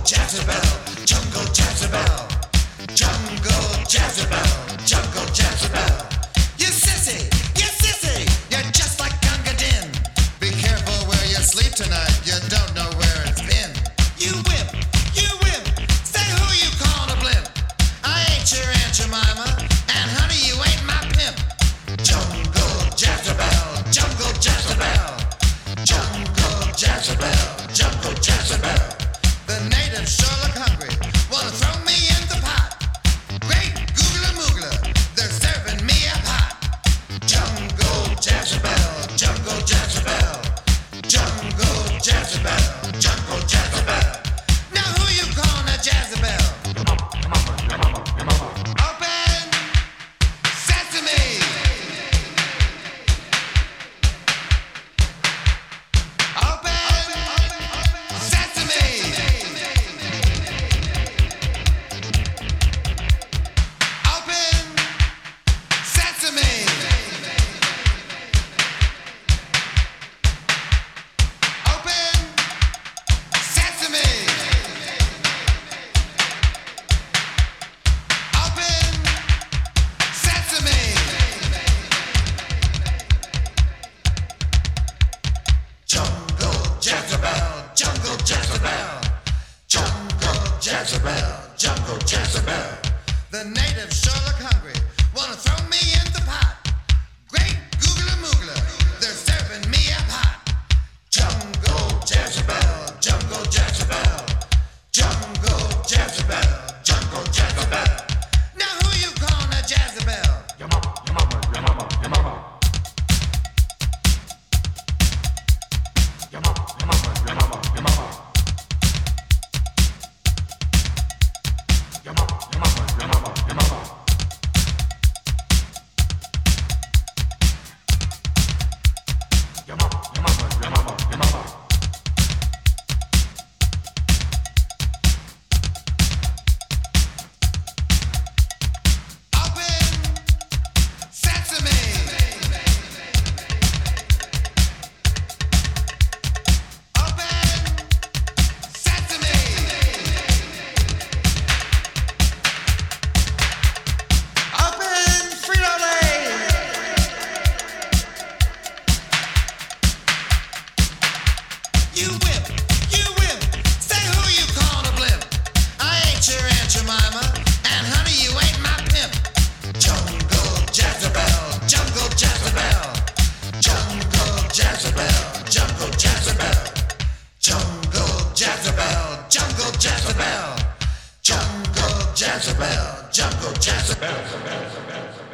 Jezebel, jungle Jezebel, jungle Jezebel, jungle Jezebel. You sissy, you're just like Gunga Din. Be careful where you sleep tonight, you don't know where it's been. You wimp, say who you callin' a blimp. I ain't your Aunt Jemima, and honey, you ain't my pimp. Jungle Jezebel, jungle Jezebel, jungle Jezebel, jungle Jezebel. The natives sure look hungry, wanna throw me in the pot. Great googler moogler, they're serving me a pot. Jungle Jezebel, jungle Jezebel, jungle Jezebel, jungle Jezebel. Now who you calling a Jezebel? Open sesame. Jezebel, jungle Jezebel. The natives sure look hungry, wanna throw me in the pot. Great googler moogler, they're serving me a pot. Jungle Jezebel, jungle Jezebel, jungle Jezebel, jungle Jezebel. Now who you calling a Jezebel? Your mama, your mama, your mama, your mama. Your mama, your mama, your mama, your mama. Your mama, your mama, your mama, your mama. Your mama, your mama, your mama, your mama. Open sesame. Open sesame. Open Frito-Lay! You wimp, say who you callin' a blimp. I ain't your Aunt Jemima, and honey, you ain't my pimp. Jungle Jezebel, jungle Jezebel, jungle Jezebel, jungle Jezebel, jungle Jezebel, jungle Jezebel, jungle Jezebel, jungle Jezebel.